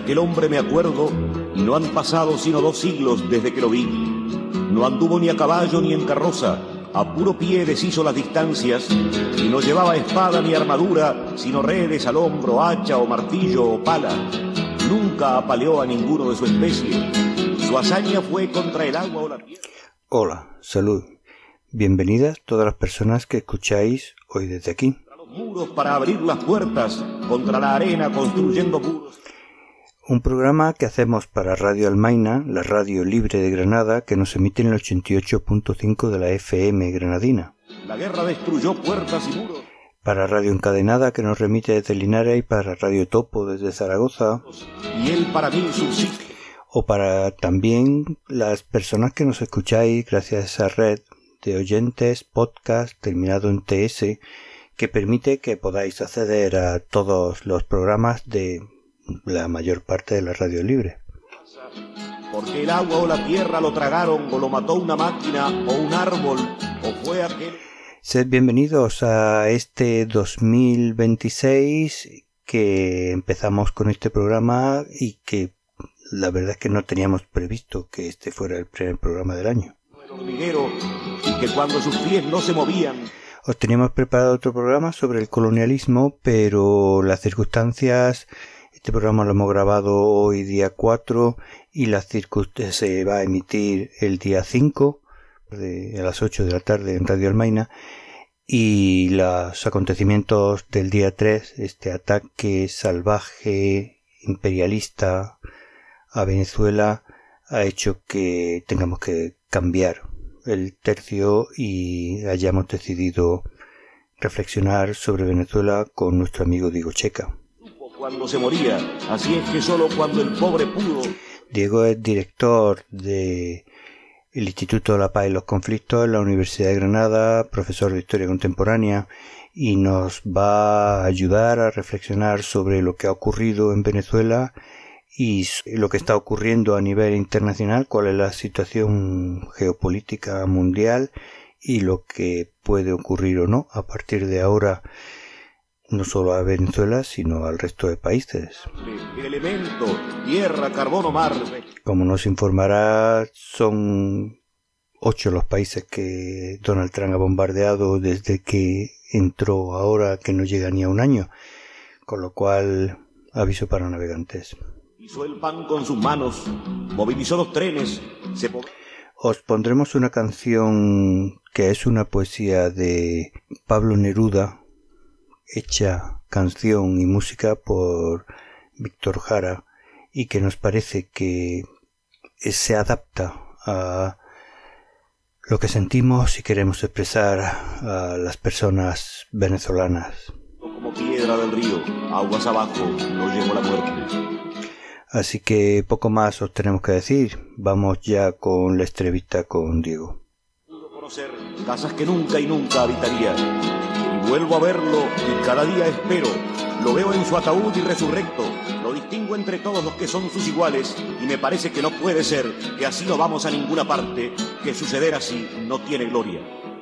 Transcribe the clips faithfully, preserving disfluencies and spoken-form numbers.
aquel hombre me acuerdo, y no han pasado sino dos siglos desde que lo vi. No anduvo ni a caballo ni en carroza, a puro pie deshizo las distancias, y no llevaba espada ni armadura, sino redes al hombro, hacha o martillo o pala. Nunca apaleó a ninguno de su especie. Su hazaña fue contra el agua o la tierra. Hola, salud. Bienvenidas todas las personas que escucháis hoy desde aquí. Contra los muros para abrir las puertas, contra la arena construyendo muros. Un programa que hacemos para Radio Almaina, la radio libre de Granada, que nos emite en el ochenta y ocho punto cinco de la F M granadina. La guerra destruyó puertas y muros. Para Radio Encadenada, que nos remite desde Linares, y para Radio Topo desde Zaragoza. Y él para mí subsiste. O para también las personas que nos escucháis gracias a esa red de oyentes, podcast terminado en T S, que permite que podáis acceder a todos los programas de la mayor parte de la radio libre. Porque el agua o la tierra lo tragaron, o lo mató una máquina o un árbol, o fue aquel... Sed bienvenidos a este dos mil veintiséis, que empezamos con este programa y que la verdad es que no teníamos previsto que este fuera el primer programa del año. Y que cuando sus pies no se movían... Os teníamos preparado otro programa sobre el colonialismo, pero las circunstancias... Este programa lo hemos grabado hoy día cuatro y las circunstancias se va a emitir el día cinco de, a las ocho de la tarde en Radio Almaina, y los acontecimientos del día tres, este ataque salvaje imperialista a Venezuela, ha hecho que tengamos que cambiar el tercio y hayamos decidido reflexionar sobre Venezuela con nuestro amigo Diego Checa. Cuando se moría, así es que solo cuando el pobre pudo. Diego es director de el Instituto de la Paz y los Conflictos en la Universidad de Granada, profesor de Historia Contemporánea, y nos va a ayudar a reflexionar sobre lo que ha ocurrido en Venezuela y lo que está ocurriendo a nivel internacional, cuál es la situación geopolítica mundial y lo que puede ocurrir o no a partir de ahora, no solo a Venezuela, sino al resto de países. Elemento, tierra, carbono, mar. Como nos informará, son ocho los países que Donald Trump ha bombardeado desde que entró ahora, que no llega ni a un año, con lo cual, aviso para navegantes. Hizo el pan con sus manos, movilizó los trenes, se... Os pondremos una canción que es una poesía de Pablo Neruda, hecha canción y música por Víctor Jara, y que nos parece que se adapta a lo que sentimos y queremos expresar a las personas venezolanas. Como piedra del río, aguas abajo, nos llegó la muerte. Así que poco más os tenemos que decir. Vamos ya con la entrevista con Diego. Pudo conocer casas que nunca y nunca habitaría. Y vuelvo a verlo y cada día espero. Lo veo en su ataúd y resurrecto. Lo distingo entre todos los que son sus iguales. Y me parece que no puede ser, que así no vamos a ninguna parte, que suceder así no tiene gloria.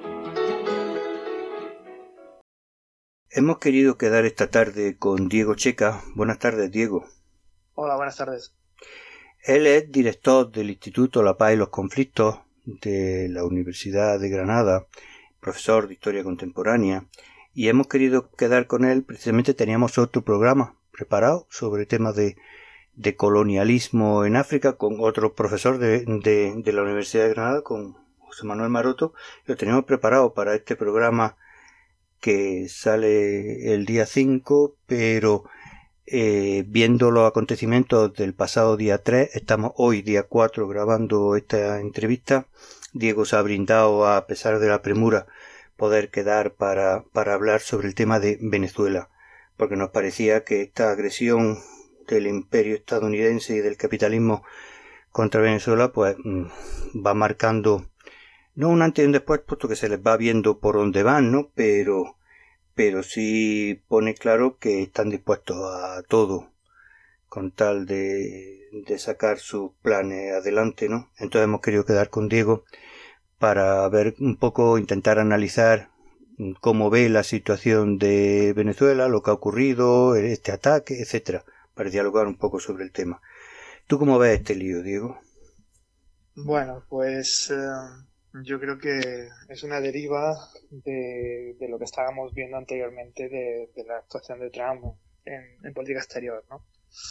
Hemos querido quedar esta tarde con Diego Checa. Buenas tardes, Diego. Hola, buenas tardes. Él es director del Instituto La Paz y los Conflictos de la Universidad de Granada, profesor de Historia Contemporánea, y hemos querido quedar con él. Precisamente teníamos otro programa preparado sobre temas de, de colonialismo en África con otro profesor de, de, de la Universidad de Granada, con José Manuel Maroto. Lo teníamos preparado para este programa que sale el día cinco, pero eh, viendo los acontecimientos del pasado día tres, estamos hoy día cuatro grabando esta entrevista. Diego se ha brindado, a pesar de la premura, poder quedar para, para hablar sobre el tema de Venezuela, porque nos parecía que esta agresión del imperio estadounidense y del capitalismo contra Venezuela pues va marcando no un antes y un después, puesto que se les va viendo por dónde van, ¿no? Pero, pero sí pone claro que están dispuestos a todo con tal de, de sacar sus planes adelante, ¿no? Entonces hemos querido quedar con Diego para ver un poco, intentar analizar cómo ve la situación de Venezuela, lo que ha ocurrido, este ataque, etcétera, para dialogar un poco sobre el tema. ¿Tú cómo ves este lío, Diego? Bueno, pues eh, yo creo que es una deriva de, de lo que estábamos viendo anteriormente de, de la actuación de Trump en, en política exterior, ¿no?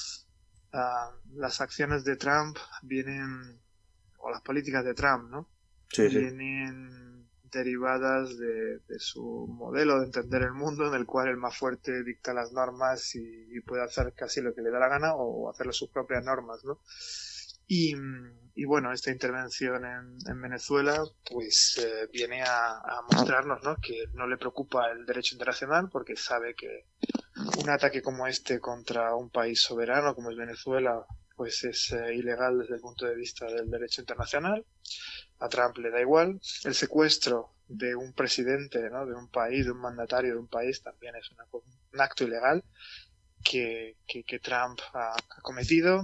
Uh, las acciones de Trump vienen, o las políticas de Trump, ¿no? Sí, sí. Vienen derivadas de, de su modelo de entender el mundo, en el cual el más fuerte dicta las normas y, y puede hacer casi lo que le da la gana o hacerle sus propias normas, ¿no? Y, y bueno, esta intervención en, en Venezuela pues eh, viene a, a mostrarnos, ¿no?, que no le preocupa el derecho internacional, porque sabe que un ataque como este contra un país soberano como es Venezuela pues es eh, ilegal desde el punto de vista del derecho internacional. A Trump le da igual. El secuestro de un presidente, ¿no?, de un país, de un mandatario de un país, también es una, un acto ilegal que, que, que Trump ha, ha cometido.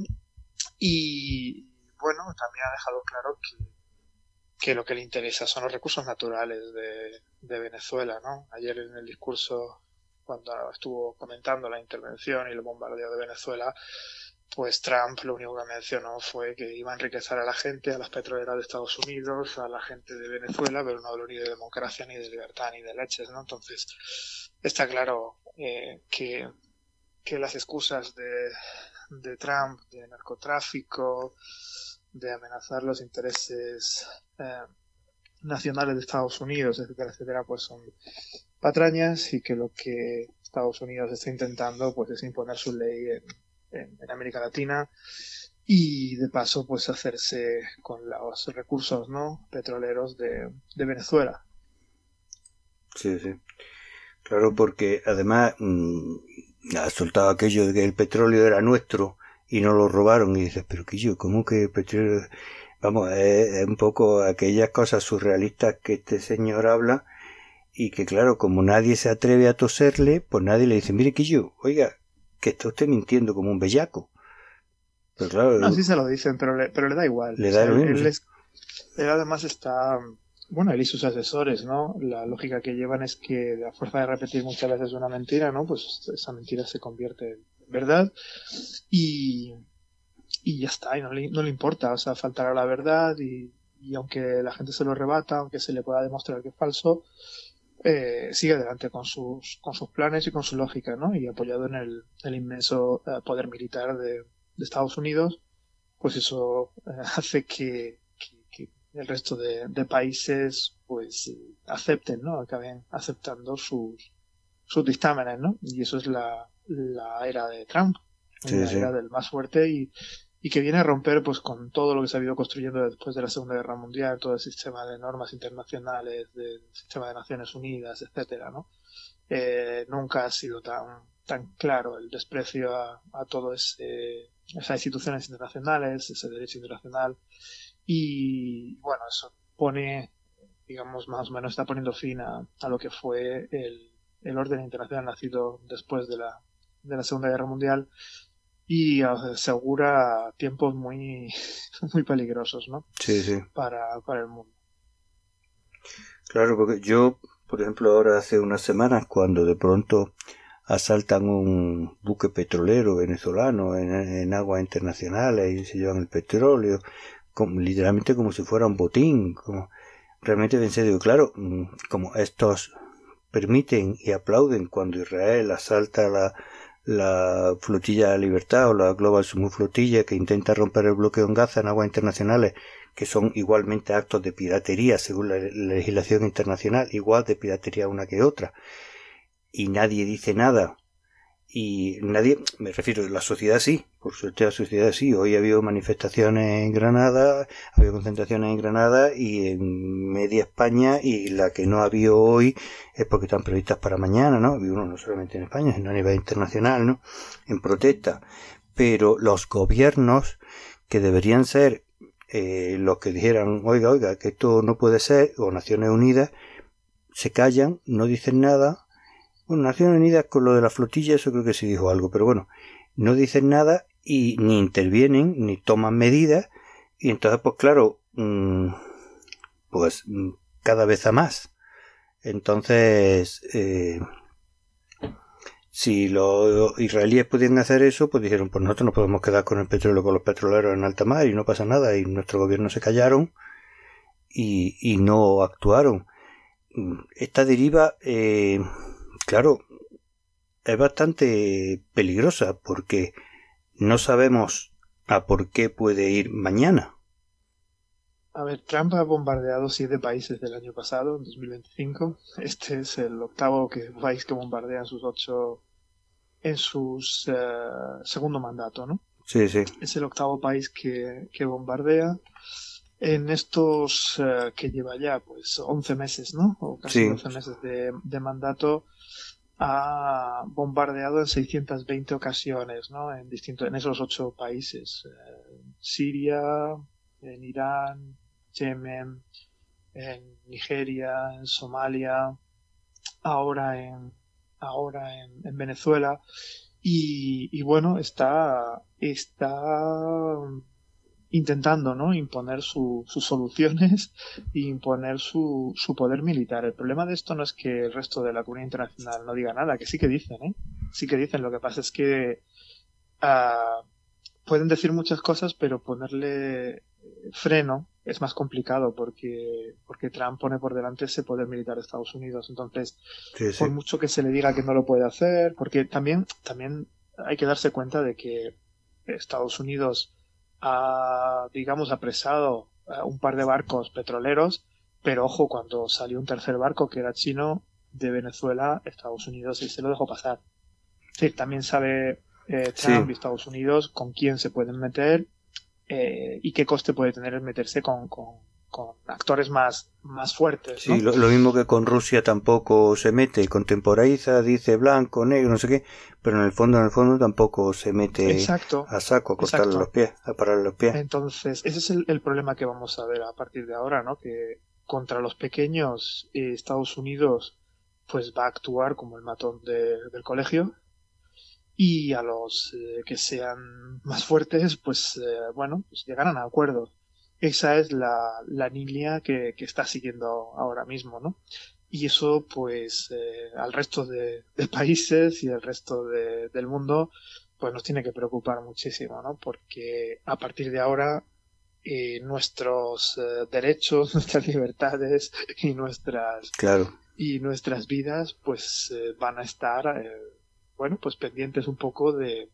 Y bueno, también ha dejado claro que, que lo que le interesa son los recursos naturales de, de Venezuela, ¿no? Ayer en el discurso, cuando estuvo comentando la intervención y el bombardeo de Venezuela, pues Trump lo único que mencionó fue que iba a enriquecer a la gente, a las petroleras de Estados Unidos, a la gente de Venezuela, pero no habló ni de democracia, ni de libertad, ni de leches, ¿no? Entonces, está claro eh, que, que las excusas de, de Trump, de narcotráfico, de amenazar los intereses eh, nacionales de Estados Unidos, etcétera, etcétera, pues son patrañas, y que lo que Estados Unidos está intentando pues es imponer su ley en En, en América Latina y de paso pues hacerse con los recursos, ¿no?, petroleros de, de Venezuela. Sí, sí. Claro, porque además mmm, ha soltado aquello de que el petróleo era nuestro y no lo robaron, y dices, pero que yo, ¿cómo que el petróleo? Vamos, es, es un poco aquellas cosas surrealistas que este señor habla, y que claro, como nadie se atreve a toserle, pues nadie le dice, mire que yo, oiga, que está usted mintiendo como un bellaco. Pero claro, no, sí se lo dicen, pero le, pero le da igual. Le o da sea, lo él, mismo. Él, ¿Sí? es, él además está, bueno, él y sus asesores, ¿no? La lógica que llevan es que a fuerza de repetir muchas veces una mentira, ¿no?, pues esa mentira se convierte en verdad y, y ya está, y no le, no le importa, o sea, faltará la verdad y, y aunque la gente se lo rebata, aunque se le pueda demostrar que es falso, Eh, sigue adelante con sus con sus planes y con su lógica, ¿no? Y apoyado en el, el inmenso eh, poder militar de, de Estados Unidos, pues eso eh, hace que, que, que el resto de, de países pues eh, acepten, ¿no? Acaben aceptando sus sus dictámenes, ¿no? Y eso es la, la era de Trump, Sí, la sí. era del más fuerte y y que viene a romper pues con todo lo que se ha ido construyendo después de la Segunda Guerra Mundial, todo el sistema de normas internacionales, del sistema de Naciones Unidas, etcétera, ¿no? Eh, nunca ha sido tan tan claro el desprecio a, a todo ese esas instituciones internacionales, ese derecho internacional, y bueno, eso pone, digamos, más o menos está poniendo fin a, a lo que fue el, el orden internacional nacido después de la de la Segunda Guerra Mundial, y asegura tiempos muy muy peligrosos, ¿no? Sí, sí. Para, para el mundo. Claro, porque yo, por ejemplo, ahora hace unas semanas, cuando de pronto asaltan un buque petrolero venezolano en, en aguas internacionales y se llevan el petróleo, como, literalmente como si fuera un botín, como realmente pensé, digo, claro, como estos permiten y aplauden cuando Israel asalta la la flotilla de libertad o la Global Summit Flotilla, que intenta romper el bloqueo en Gaza en aguas internacionales, que son igualmente actos de piratería según la legislación internacional, igual de piratería una que otra, y nadie dice nada, y nadie, me refiero, la sociedad sí, por suerte la sociedad sí. Hoy ha habido manifestaciones en Granada, ha habido concentraciones en Granada y en media España, y la que no ha habido hoy es porque están previstas para mañana, ¿no? Ha habido uno no solamente en España, sino a nivel internacional, ¿no?, en protesta. Pero los gobiernos, que deberían ser eh, los que dijeran, oiga, oiga, que esto no puede ser, o Naciones Unidas, se callan, no dicen nada. Bueno, Naciones Unidas con lo de la flotilla, eso creo que sí dijo algo, pero bueno, no dicen nada y ni intervienen, ni toman medidas, y entonces, pues claro, mmm, pues cada vez a más. Entonces, eh, Si los israelíes podían hacer eso, pues dijeron, pues nosotros no podemos quedar con el petróleo con los petroleros en alta mar y no pasa nada, y nuestro gobierno se callaron y, y no actuaron. Esta deriva, eh, claro, es bastante peligrosa porque no sabemos a por qué puede ir mañana. A ver, Trump ha bombardeado siete países del año pasado, en dos mil veinticinco. Este es el octavo que, país que bombardea en sus ocho, en sus uh, segundo mandato, ¿no? Sí, sí. Es el octavo país que, que bombardea. En estos uh, que lleva ya, pues, once meses, ¿no? O casi Sí. doce meses de, de mandato, ha bombardeado en seiscientas veinte ocasiones, ¿no? En distintos, en esos ocho países. Eh, Siria, en Irán, Yemen, en Nigeria, en Somalia, ahora en ahora en, en Venezuela, y, y bueno, está está intentando, ¿no?, imponer su, sus soluciones e imponer su, su poder militar. El problema de esto no es que el resto de la comunidad internacional no diga nada, que sí que dicen, ¿eh? Sí que dicen. Lo que pasa es que uh, pueden decir muchas cosas, pero ponerle freno es más complicado porque porque Trump pone por delante ese poder militar de Estados Unidos. Entonces, Sí, sí. por mucho que se le diga que no lo puede hacer, porque también también hay que darse cuenta de que Estados Unidos ha, digamos, apresado un par de barcos petroleros, pero ojo, cuando salió un tercer barco que era chino de Venezuela, Estados Unidos y se lo dejó pasar. Sí, también sabe eh, Trump Sí. y Estados Unidos con quién se pueden meter eh, y qué coste puede tener el meterse con, con, con actores más, más fuertes, Sí, ¿no? lo, lo mismo que con Rusia tampoco se mete, contemporiza, dice blanco, negro, no sé qué, pero en el fondo, en el fondo tampoco se mete Exacto, a saco, a cortarle exacto. los pies, a pararle los pies. Entonces, ese es el, el problema que vamos a ver a partir de ahora, ¿no? Que contra los pequeños eh, Estados Unidos pues va a actuar como el matón de, del colegio, y a los eh, que sean más fuertes, pues eh, bueno, pues llegarán a acuerdos. Esa es la, la línea que, que está siguiendo ahora mismo, ¿no? Y eso, pues, eh, al resto de, de países y al resto de, del mundo, pues nos tiene que preocupar muchísimo, ¿no? Porque a partir de ahora eh, nuestros eh, derechos, nuestras libertades y nuestras Claro. y nuestras vidas, pues, eh, van a estar eh, bueno, pues pendientes un poco de,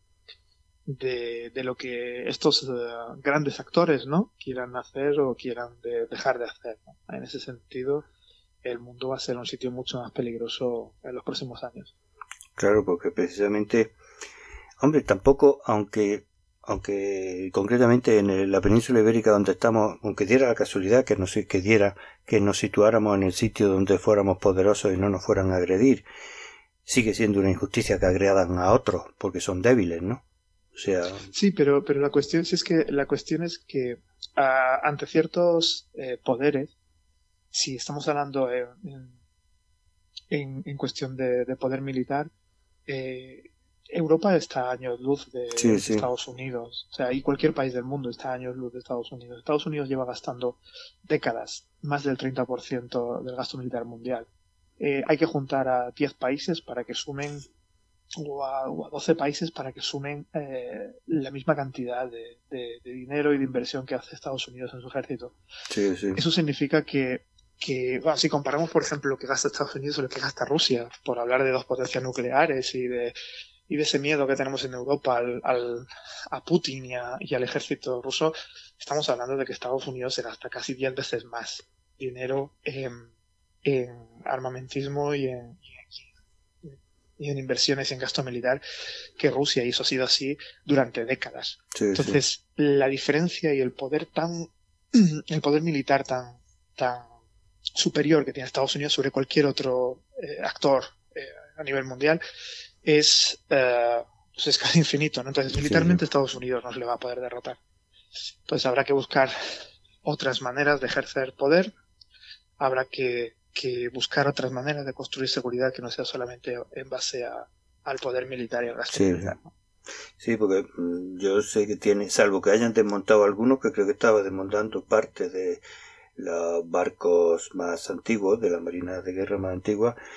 de, de lo que estos uh, grandes actores, ¿no?, quieran hacer o quieran de, dejar de hacer, ¿no? En ese sentido, el mundo va a ser un sitio mucho más peligroso en los próximos años. Claro, porque precisamente, hombre, tampoco, aunque aunque concretamente en el, la península ibérica donde estamos, aunque diera la casualidad que nos, que diera que nos situáramos en el sitio donde fuéramos poderosos y no nos fueran a agredir, sigue siendo una injusticia que agredan a otros porque son débiles, ¿no? O sea... Sí, pero, pero la cuestión sí es que la cuestión es que uh, ante ciertos eh, poderes, si estamos hablando en, en, en cuestión de, de poder militar, eh, Europa está a años luz de, sí, de sí. Estados Unidos. O sea, y cualquier país del mundo está a años luz de Estados Unidos. Estados Unidos lleva gastando décadas más del treinta por ciento del gasto militar mundial. Eh, hay que juntar a diez países para que sumen, o a, o a doce países para que sumen eh, la misma cantidad de, de, de dinero y de inversión que hace Estados Unidos en su ejército. Sí, sí. Eso significa que, que bueno, si comparamos, por ejemplo, lo que gasta Estados Unidos o lo que gasta Rusia, por hablar de dos potencias nucleares y de, y de ese miedo que tenemos en Europa al, al, a Putin y, a, y al ejército ruso, estamos hablando de que Estados Unidos se gasta casi diez veces más dinero en en armamentismo y en, y, en, y en inversiones en gasto militar que Rusia, y eso ha sido así durante décadas. Sí, Entonces, sí. la diferencia y el poder tan el poder militar tan tan superior que tiene Estados Unidos sobre cualquier otro eh, actor eh, a nivel mundial es, eh, pues es casi infinito, ¿no? Entonces, militarmente sí, sí. Estados Unidos no se le va a poder derrotar. Entonces, habrá que buscar otras maneras de ejercer poder, habrá que que buscar otras maneras de construir seguridad que no sea solamente en base a, al poder militar y al gasto sí, militar, ¿no? Sí, porque yo sé que tiene, salvo que hayan desmontado algunos, que creo que estaba desmontando parte de los barcos más antiguos, de la marina de guerra más antigua,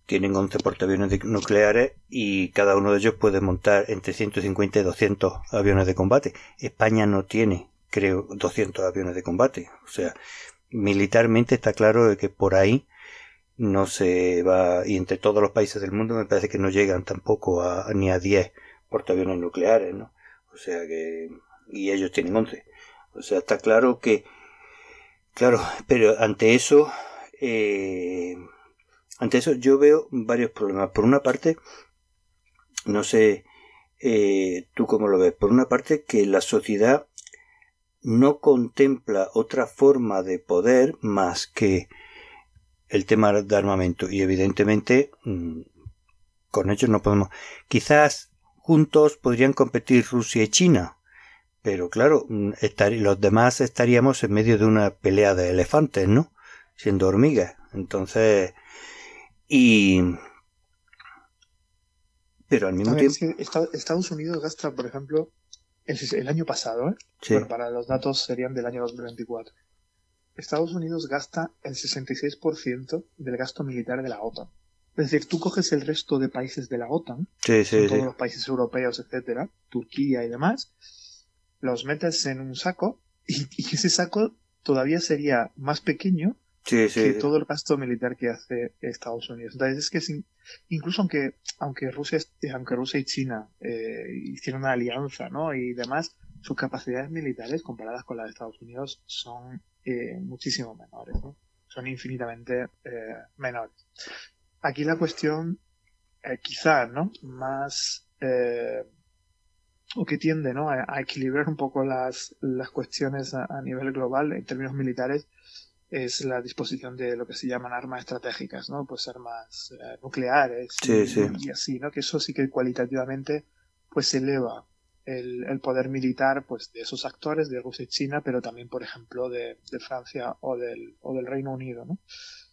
tienen once portaaviones nucleares y cada uno de ellos puede montar entre ciento cincuenta y doscientos aviones de combate. España no tiene, creo, doscientos aviones de combate. O sea, militarmente está claro de que por ahí no se va, y entre todos los países del mundo me parece que no llegan tampoco a, ni a diez portaaviones nucleares, ¿no? O sea que, y ellos tienen once. O sea, está claro que, claro, pero ante eso, eh, ante eso yo veo varios problemas. Por una parte, no sé, eh, tú cómo lo ves. Por una parte, que la sociedad no contempla otra forma de poder más que el tema de armamento. Y evidentemente, mmm, con ellos no podemos. Quizás juntos podrían competir Rusia y China. Pero claro, estar, los demás estaríamos en medio de una pelea de elefantes, ¿no? Siendo hormigas. Entonces, y... Pero al mismo a ver, tiempo... es que Estados Unidos gasta, por ejemplo, el, el año pasado, ¿eh? Sí. Bueno, para los datos serían del año dos mil veinticuatro. Estados Unidos gasta el sesenta y seis por ciento del gasto militar de la OTAN. Es decir, tú coges el resto de países de la OTAN, sí, sí, son todos sí. los países europeos, etcétera, Turquía y demás, los metes en un saco y, y ese saco todavía sería más pequeño sí, sí, que sí. todo el gasto militar que hace Estados Unidos. Entonces es que sin, incluso aunque aunque Rusia aunque Rusia y China eh, hicieron una alianza, ¿no? Y demás, sus capacidades militares comparadas con las de Estados Unidos son eh, muchísimo menores, ¿no? Son infinitamente eh, menores. Aquí la cuestión eh, quizá, ¿no? Más eh, o que tiende, ¿no? a, a equilibrar un poco las, las cuestiones a, a nivel global en términos militares es la disposición de lo que se llaman armas estratégicas, ¿no? Pues armas eh, nucleares y, Sí, sí. y así, ¿no? Que eso sí que cualitativamente pues eleva el, el poder militar pues de esos actores de Rusia y China, pero también, por ejemplo, de, de Francia o del, o del Reino Unido, ¿no?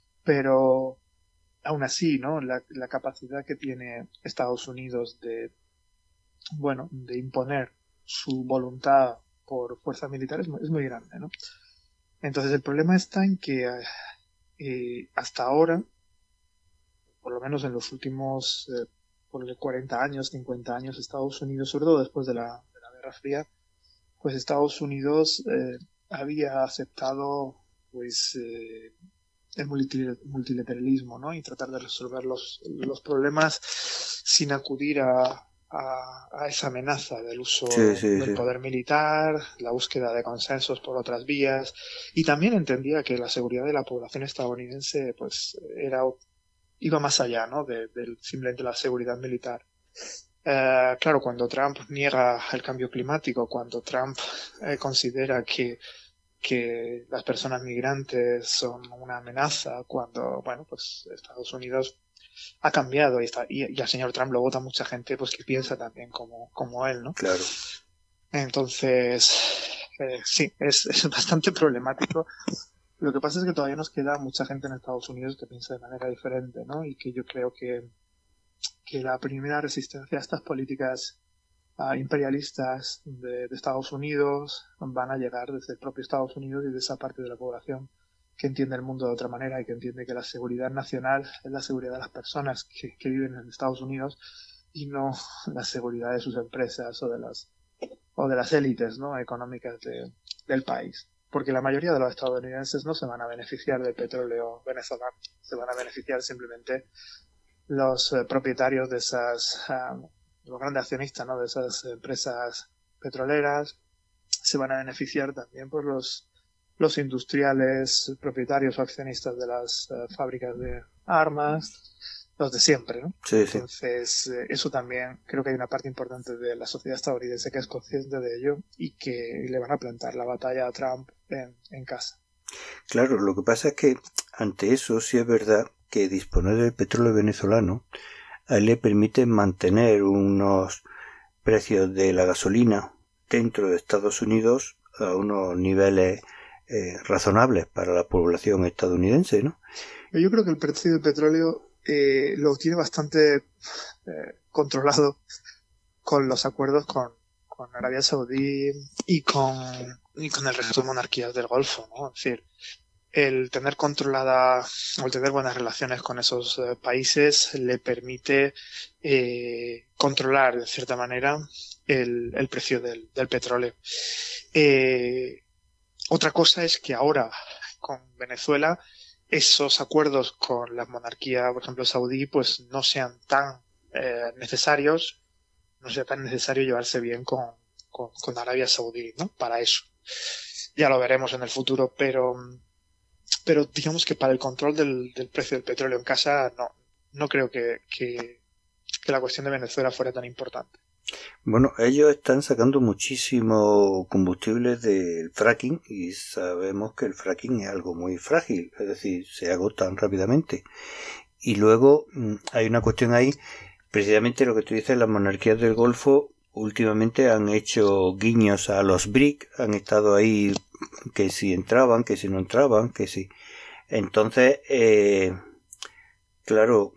Pero aún así, ¿no? La, la capacidad que tiene Estados Unidos de, bueno, de imponer su voluntad por fuerzas militares es muy grande, ¿no? Entonces el problema está en que eh, hasta ahora, por lo menos en los últimos eh, por cuarenta años, cincuenta años, Estados Unidos, sobre todo después de la, de la Guerra Fría, pues Estados Unidos eh, había aceptado pues eh, el multilateralismo, ¿no? Y tratar de resolver los, los problemas sin acudir a A, a esa amenaza del uso Sí, sí, del sí. poder militar, la búsqueda de consensos por otras vías, y también entendía que la seguridad de la población estadounidense pues era iba más allá, ¿no? de, de simplemente la seguridad militar. Eh, claro, cuando Trump niega el cambio climático, cuando Trump eh, considera que que las personas migrantes son una amenaza, cuando, bueno, pues Estados Unidos ha cambiado y, está, y, y al señor Trump lo vota mucha gente pues que piensa también como, como él, ¿no? Claro. Entonces, eh, sí, es, es bastante problemático. Lo que pasa es que todavía nos queda mucha gente en Estados Unidos que piensa de manera diferente, ¿no? Y que yo creo que, que la primera resistencia a estas políticas uh, imperialistas de, de Estados Unidos van a llegar desde el propio Estados Unidos y de esa parte de la población que entiende el mundo de otra manera y que entiende que la seguridad nacional es la seguridad de las personas que, que viven en Estados Unidos y no la seguridad de sus empresas o de las o de las élites, ¿no? económicas de, del país. Porque la mayoría de los estadounidenses no se van a beneficiar del petróleo venezolano, se van a beneficiar simplemente los eh, propietarios de esas, um, los grandes accionistas, ¿no? de esas empresas petroleras, se van a beneficiar también por los los industriales, propietarios o accionistas de las uh, fábricas de armas, los de siempre, ¿no? Sí, sí. Entonces, eh, eso también creo que hay una parte importante de la sociedad estadounidense que es consciente de ello y que le van a plantar la batalla a Trump en, en casa. Claro, lo que pasa es que ante eso sí es verdad que disponer del petróleo venezolano a él le permite mantener unos precios de la gasolina dentro de Estados Unidos a unos niveles Eh, razonables para la población estadounidense, ¿no? Yo creo que el precio del petróleo eh, lo tiene bastante eh, controlado con los acuerdos con, con Arabia Saudí y con, y con el resto de monarquías del Golfo, ¿no? Es decir, el tener controlada o el tener buenas relaciones con esos eh, países le permite eh, controlar de cierta manera el, el precio del, del petróleo. Eh, otra cosa es que ahora con Venezuela esos acuerdos con la monarquía, por ejemplo, saudí, pues no sean tan eh, necesarios, no sea tan necesario llevarse bien con, con, con Arabia Saudí, ¿no? Para eso. Ya lo veremos en el futuro, pero, pero digamos que para el control del, del precio del petróleo en casa no, no creo que, que, que la cuestión de Venezuela fuera tan importante. Bueno, ellos están sacando muchísimo combustible del fracking y sabemos que el fracking es algo muy frágil, es decir, se agotan rápidamente. Y luego hay una cuestión ahí, precisamente lo que tú dices, las monarquías del Golfo últimamente han hecho guiños a los B R I C, han estado ahí que si entraban, que si no entraban, que si... Entonces, eh, claro,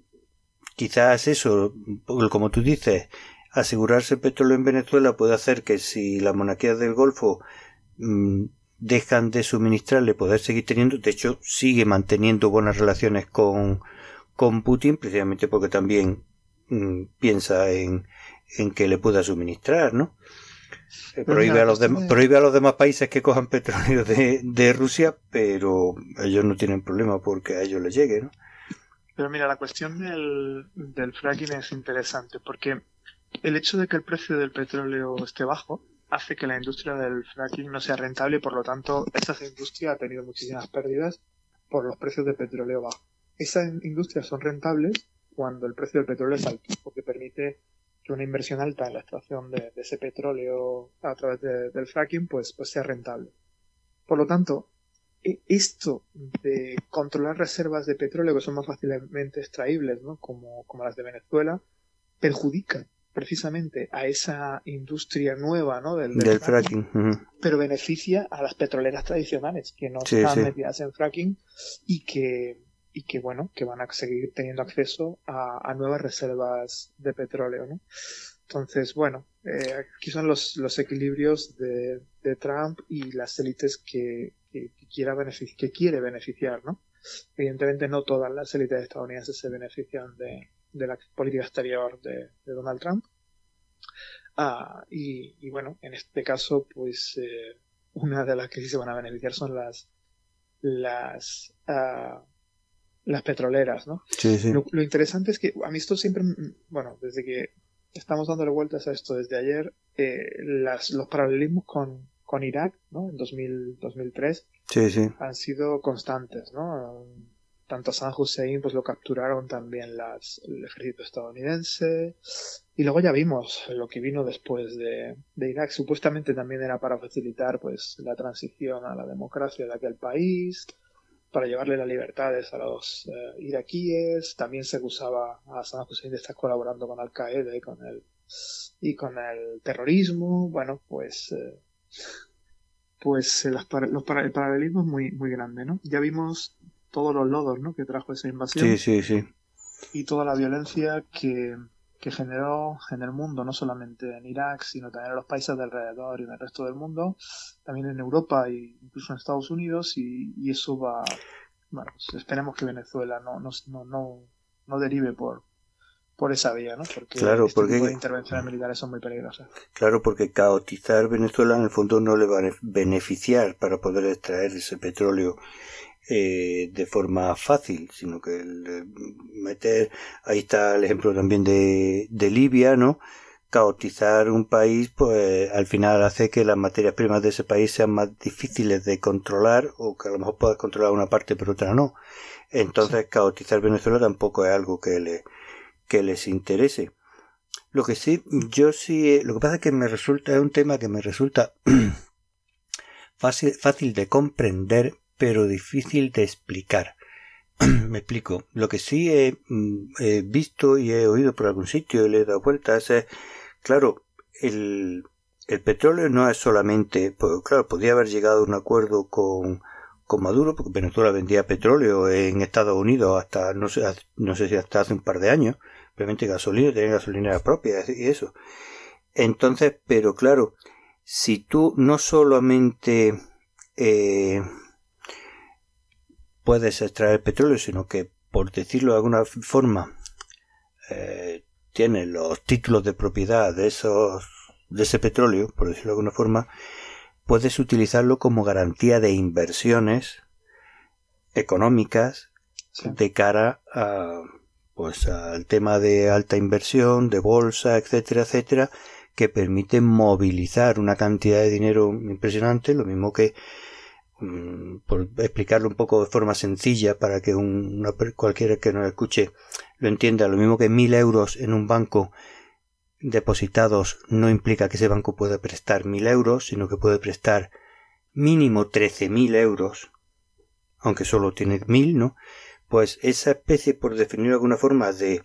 quizás eso, como tú dices, asegurarse petróleo en Venezuela puede hacer que si las monarquías del Golfo mmm, dejan de suministrarle, poder seguir teniendo, de hecho sigue manteniendo buenas relaciones con, con Putin, precisamente porque también mmm, piensa en, en que le pueda suministrar, ¿no? Eh, prohíbe, a los de, de... prohíbe a los demás países que cojan petróleo de, de Rusia, pero ellos no tienen problema porque a ellos les llegue, ¿no? Pero mira, la cuestión del, del fracking es interesante porque el hecho de que el precio del petróleo esté bajo hace que la industria del fracking no sea rentable y por lo tanto esa industria ha tenido muchísimas pérdidas por los precios de petróleo bajos. Esas industrias son rentables cuando el precio del petróleo es alto, porque permite que una inversión alta en la extracción de, de ese petróleo a través de, del fracking pues, pues sea rentable. Por lo tanto, esto de controlar reservas de petróleo que son más fácilmente extraíbles, ¿no? como, como las de Venezuela, perjudica precisamente a esa industria nueva, ¿no? del, del, del fracking, fracking. Uh-huh. Pero beneficia a las petroleras tradicionales que no sí, están sí. metidas en fracking y que y que bueno que van a seguir teniendo acceso a, a nuevas reservas de petróleo, ¿no? Entonces, bueno, eh, aquí son los, los equilibrios de, de Trump y las élites que, que, que quiera benefici- que quiere beneficiar, ¿no? Evidentemente no todas las élites estadounidenses se benefician de de la política exterior de, de Donald Trump. Ah, y, y bueno, en este caso, pues eh, una de las que sí se van a beneficiar son las las uh, las petroleras, ¿no? Sí, sí. Lo, lo interesante es que a mí esto siempre, bueno, desde que estamos dándole vueltas a esto desde ayer, eh, las, los paralelismos con, con Irak, ¿no? En dos mil, dos mil tres sí, sí. han sido constantes, ¿no? Tanto a Saddam Hussein pues lo capturaron también las, el ejército estadounidense y luego ya vimos lo que vino después de, de Irak. Supuestamente también era para facilitar pues la transición a la democracia de aquel país, para llevarle las libertades a los eh, iraquíes. También se acusaba a Saddam Hussein de estar colaborando con Al Qaeda y con el y con el terrorismo. Bueno, pues eh, pues eh, las, los, el paralelismo es muy muy grande, ¿no? Ya vimos todos los lodos, ¿no? que trajo esa invasión. Sí, sí, sí. Y toda la violencia que, que generó en el mundo, no solamente en Irak, sino también en los países de alrededor y en el resto del mundo, también en Europa e incluso en Estados Unidos, y, y eso va, bueno, pues esperemos que Venezuela no, no, no, no, no derive por, por esa vía, ¿no? Porque claro, este porque, tipo de intervenciones militares son muy peligrosas. Claro, porque caotizar Venezuela en el fondo no le va a beneficiar para poder extraer ese petróleo Eh, de forma fácil, sino que el, meter, ahí está el ejemplo también de, de Libia, ¿no? Caotizar un país, pues al final hace que las materias primas de ese país sean más difíciles de controlar, o que a lo mejor puedas controlar una parte pero otra no. Entonces, sí. Caotizar Venezuela tampoco es algo que le, que les interese. Lo que sí, yo sí, lo que pasa es que me resulta, es un tema que me resulta fácil, fácil de comprender, pero difícil de explicar. Me explico. Lo que sí he, he visto y he oído por algún sitio y le he dado vueltas es, claro, el, el petróleo no es solamente, pues, claro, podría haber llegado a un acuerdo con, con Maduro, porque Venezuela vendía petróleo en Estados Unidos hasta, no sé, no sé si hasta hace un par de años, obviamente gasolina, tenía gasolinera propia y eso. Entonces, pero claro, si tú no solamente, eh, puedes extraer petróleo, sino que, por decirlo de alguna forma, eh, tienes los títulos de propiedad de esos, de ese petróleo, por decirlo de alguna forma, puedes utilizarlo como garantía de inversiones económicas, sí, de cara a, pues, al tema de alta inversión, de bolsa, etcétera, etcétera, que permiten movilizar una cantidad de dinero impresionante, lo mismo que, mmm, por explicarlo un poco de forma sencilla para que un, una, cualquiera que nos escuche lo entienda, lo mismo que mil euros en un banco depositados no implica que ese banco pueda prestar mil euros, sino que puede prestar mínimo trece mil euros, aunque solo tiene mil, ¿no? Pues esa especie, por definirlo de alguna forma, de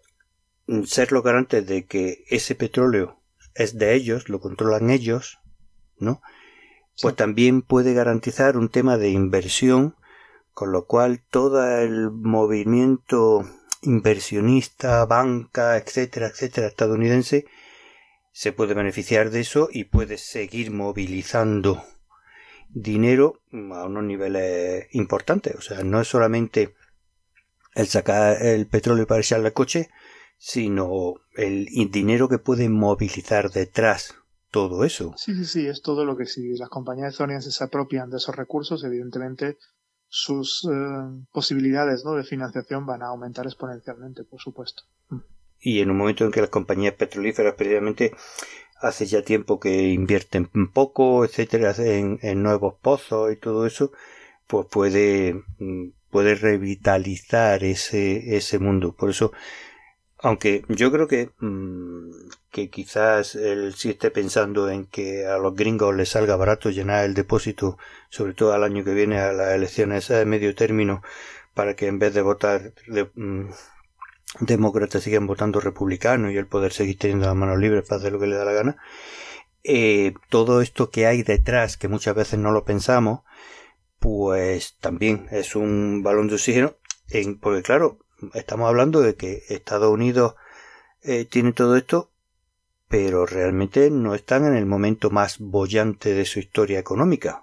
ser los garantes de que ese petróleo es de ellos, lo controlan ellos, ¿no? Pues sí, también puede garantizar un tema de inversión, con lo cual todo el movimiento inversionista, banca, etcétera, etcétera, estadounidense, se puede beneficiar de eso y puede seguir movilizando dinero a unos niveles importantes. O sea, no es solamente el sacar el petróleo para echarle al coche, sino el dinero que puede movilizar detrás todo eso. Sí, sí, sí, es todo lo que si las compañías estadounidenses se apropian de esos recursos, evidentemente sus eh, posibilidades, ¿no?, de financiación van a aumentar exponencialmente, por supuesto. Y en un momento en que las compañías petrolíferas precisamente hace ya tiempo que invierten poco, etcétera, en, en nuevos pozos y todo eso, pues puede, puede revitalizar ese, ese mundo. Por eso, aunque yo creo que, que quizás él sí esté pensando en que a los gringos les salga barato llenar el depósito, sobre todo al año que viene, a las elecciones de medio término, para que en vez de votar de, um, demócratas sigan votando republicanos y el poder seguir teniendo las manos libres para hacer lo que le da la gana. Eh, todo esto que hay detrás, que muchas veces no lo pensamos, pues también es un balón de oxígeno, en, porque claro, estamos hablando de que Estados Unidos eh, tiene todo esto, pero realmente no están en el momento más boyante de su historia económica.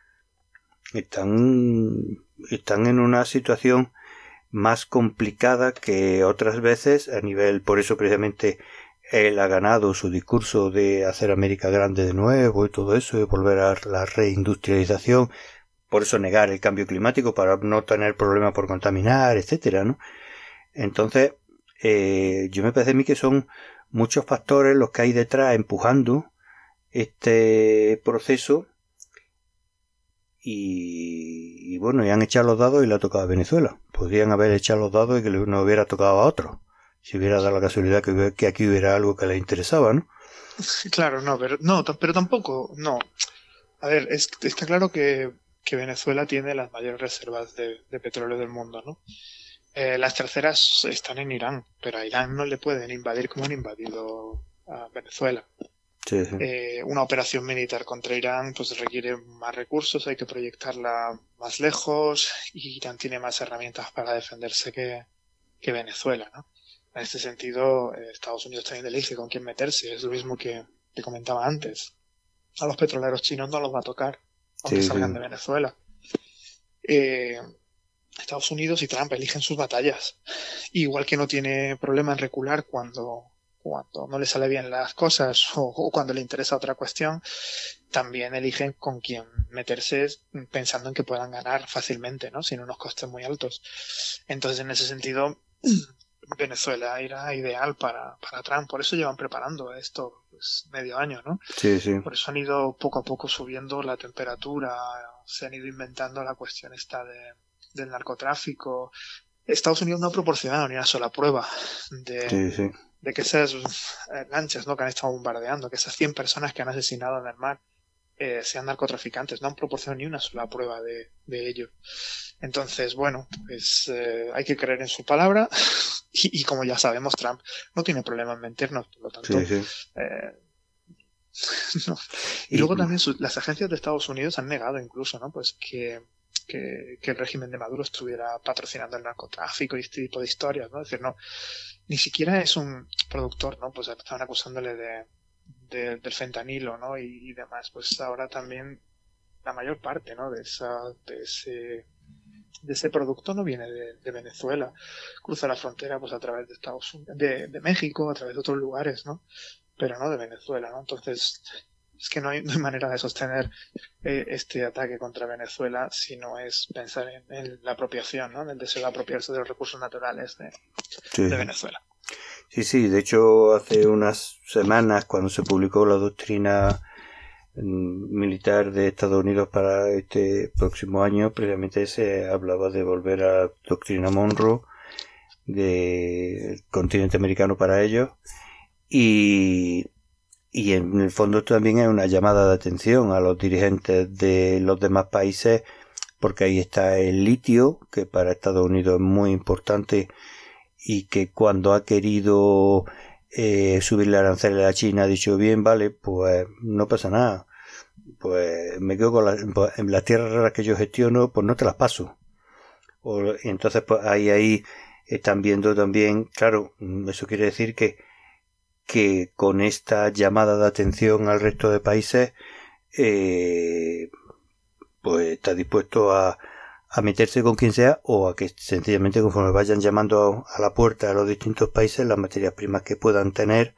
Están, están en una situación más complicada que otras veces a nivel, por eso precisamente él ha ganado su discurso de hacer América grande de nuevo y todo eso, de volver a la reindustrialización, por eso negar el cambio climático para no tener problemas por contaminar, etcétera, ¿no? Entonces, eh, yo me parece a mí que son muchos factores los que hay detrás empujando este proceso y, y bueno, y han echado los dados y le ha tocado a Venezuela. Podrían haber echado los dados y que no hubiera tocado a otro, si hubiera dado la casualidad que, que aquí hubiera algo que les interesaba, ¿no? Claro, no, pero no, pero tampoco, no. A ver, es, está claro que, que Venezuela tiene las mayores reservas de, de petróleo del mundo, ¿no? Eh, las terceras están en Irán, pero a Irán no le pueden invadir como han invadido a Venezuela. Sí, sí. Eh, una operación militar contra Irán pues requiere más recursos, hay que proyectarla más lejos y Irán tiene más herramientas para defenderse que, que Venezuela, ¿no? En este sentido, eh, Estados Unidos también elige con quién meterse, es lo mismo que, que comentaba antes. A los petroleros chinos no los va a tocar, aunque Sí, salgan sí. de Venezuela. Eh, Estados Unidos y Trump eligen sus batallas. Igual que no tiene problema en recular cuando, cuando no le sale bien las cosas o, o cuando le interesa otra cuestión, también eligen con quién meterse pensando en que puedan ganar fácilmente, ¿no? Sin unos costes muy altos. Entonces, en ese sentido, Venezuela era ideal para, para Trump. Por eso llevan preparando esto pues, medio año, ¿no? Sí, sí. Por eso han ido poco a poco subiendo la temperatura, se han ido inventando la cuestión esta de del narcotráfico. Estados Unidos no ha proporcionado ni una sola prueba de, Sí, sí. de que esas lanchas, ¿no?, que han estado bombardeando, que esas cien personas que han asesinado en el mar eh, sean narcotraficantes. No han proporcionado ni una sola prueba de, de ello. Entonces, bueno, pues eh, hay que creer en su palabra y, y como ya sabemos, Trump no tiene problema en mentirnos, por lo tanto... Sí, sí. Eh, no. Y, y luego también su, las agencias de Estados Unidos han negado incluso, ¿no?, pues que Que, que el régimen de Maduro estuviera patrocinando el narcotráfico y este tipo de historias, ¿no? Es decir, no, ni siquiera es un productor, ¿no? Pues estaban acusándole de, de del fentanilo, ¿no? Y, y demás. Pues ahora también la mayor parte, ¿no? De esa, de ese de ese producto no viene de, de Venezuela. Cruza la frontera pues a través de Estados Unidos, de, de México, a través de otros lugares, ¿no? Pero no de Venezuela, ¿no? Entonces, es que no hay, no hay manera de sostener eh, este ataque contra Venezuela si no es pensar en, en la apropiación, ¿no? En el deseo de apropiarse de los recursos naturales de, sí. de Venezuela. Sí, sí, de hecho hace unas semanas cuando se publicó la doctrina militar de Estados Unidos para este próximo año, previamente se hablaba de volver a la doctrina Monroe del continente americano para ellos, y y en el fondo también es una llamada de atención a los dirigentes de los demás países, porque ahí está el litio, que para Estados Unidos es muy importante, y que cuando ha querido eh, subirle aranceles a China ha dicho, bien, vale, pues no pasa nada, pues me quedo con la, pues, en las tierras raras que yo gestiono, pues no te las paso. O, y entonces pues ahí, ahí están viendo también, claro, eso quiere decir que que con esta llamada de atención al resto de países eh, pues está dispuesto a, a meterse con quien sea, o a que sencillamente conforme vayan llamando a la puerta a los distintos países las materias primas que puedan tener,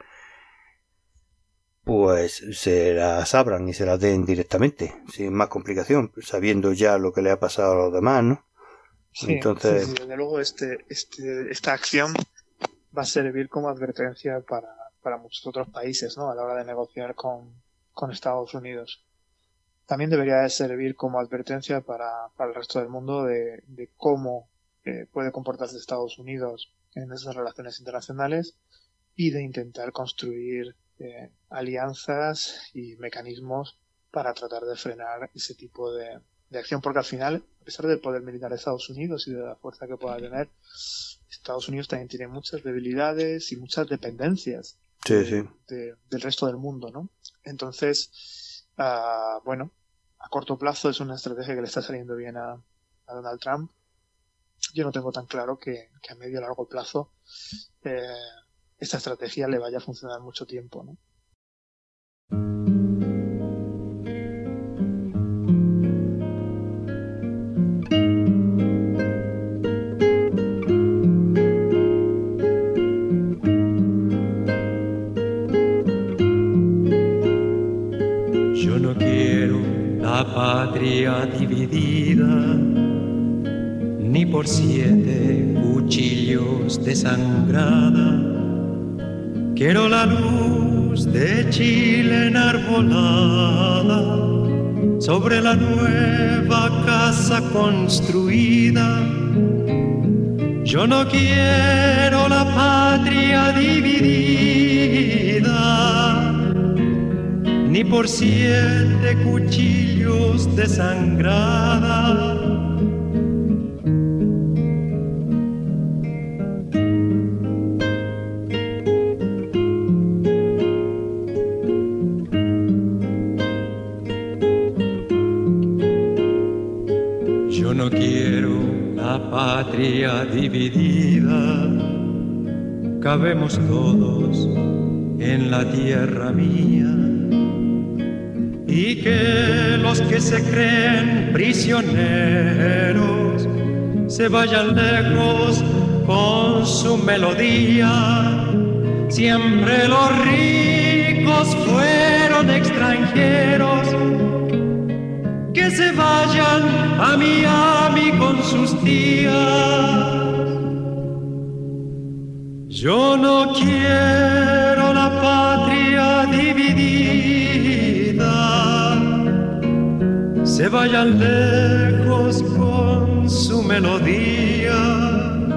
pues se las abran y se las den directamente sin más complicación, sabiendo ya lo que le ha pasado a los demás, ¿no? Sí, entonces sí, sí, desde luego este, este, esta acción va a servir como advertencia para para muchos otros países, ¿no? A la hora de negociar con, con Estados Unidos. También debería de servir como advertencia para, para el resto del mundo de, de cómo eh, puede comportarse Estados Unidos en esas relaciones internacionales y de intentar construir eh, alianzas y mecanismos para tratar de frenar ese tipo de, de acción, porque al final, a pesar del poder militar de Estados Unidos y de la fuerza que pueda tener, Estados Unidos también tiene muchas debilidades y muchas dependencias sí, de, sí. De, del resto del mundo, ¿no? Entonces, uh, bueno, a corto plazo es una estrategia que le está saliendo bien a, a Donald Trump. Yo no tengo tan claro que, que a medio o largo plazo eh, esta estrategia le vaya a funcionar mucho tiempo, ¿no? Patria dividida, ni por siete cuchillos desangrada. Quiero la luz de Chile enarbolada sobre la nueva casa construida. Yo no quiero la patria dividida, ni por siete cuchillos desangrada. Yo no quiero la patria dividida, cabemos todos en la tierra mía. Y que los que se creen prisioneros se vayan lejos con su melodía. Siempre los ricos fueron extranjeros, que se vayan a Miami con sus tías. Yo no quiero la patria dividida, se vayan lejos con su melodía.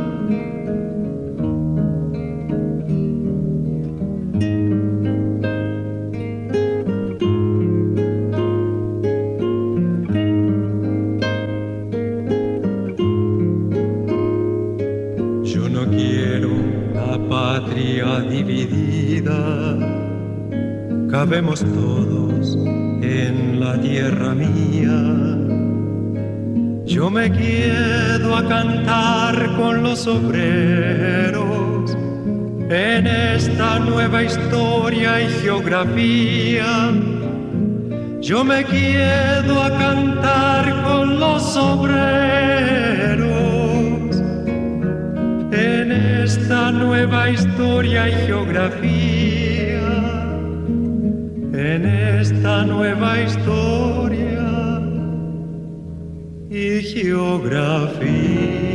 Yo no quiero la patria dividida, cabemos todos en la tierra mía. Yo me quedo a cantar con los obreros en esta nueva historia y geografía. Yo me quedo a cantar con los obreros historia y geografía, en esta nueva historia y geografía.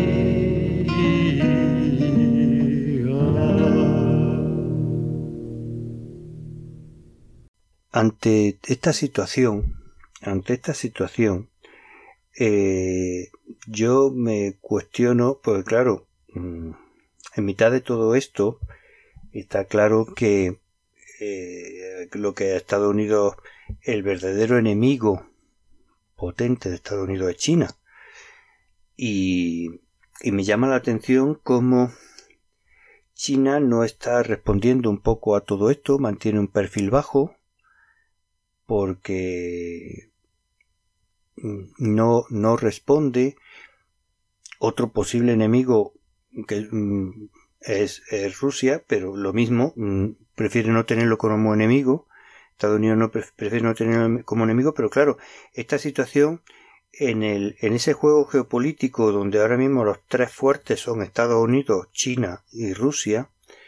Ante esta situación, ante esta situación, eh, yo me cuestiono, porque claro, en mitad de todo esto está claro que eh, lo que a Estados Unidos, el verdadero enemigo potente de Estados Unidos es China. Y, y me llama la atención cómo China no está respondiendo un poco a todo esto, mantiene un perfil bajo, porque no, no responde. Otro posible enemigo que mm, es, es Rusia, pero lo mismo, mm, prefiere no tenerlo como enemigo. Estados Unidos no pref- prefiere no tenerlo como enemigo, pero claro, esta situación en el en ese juego geopolítico donde ahora mismo los tres fuertes son Estados Unidos, China y Rusia,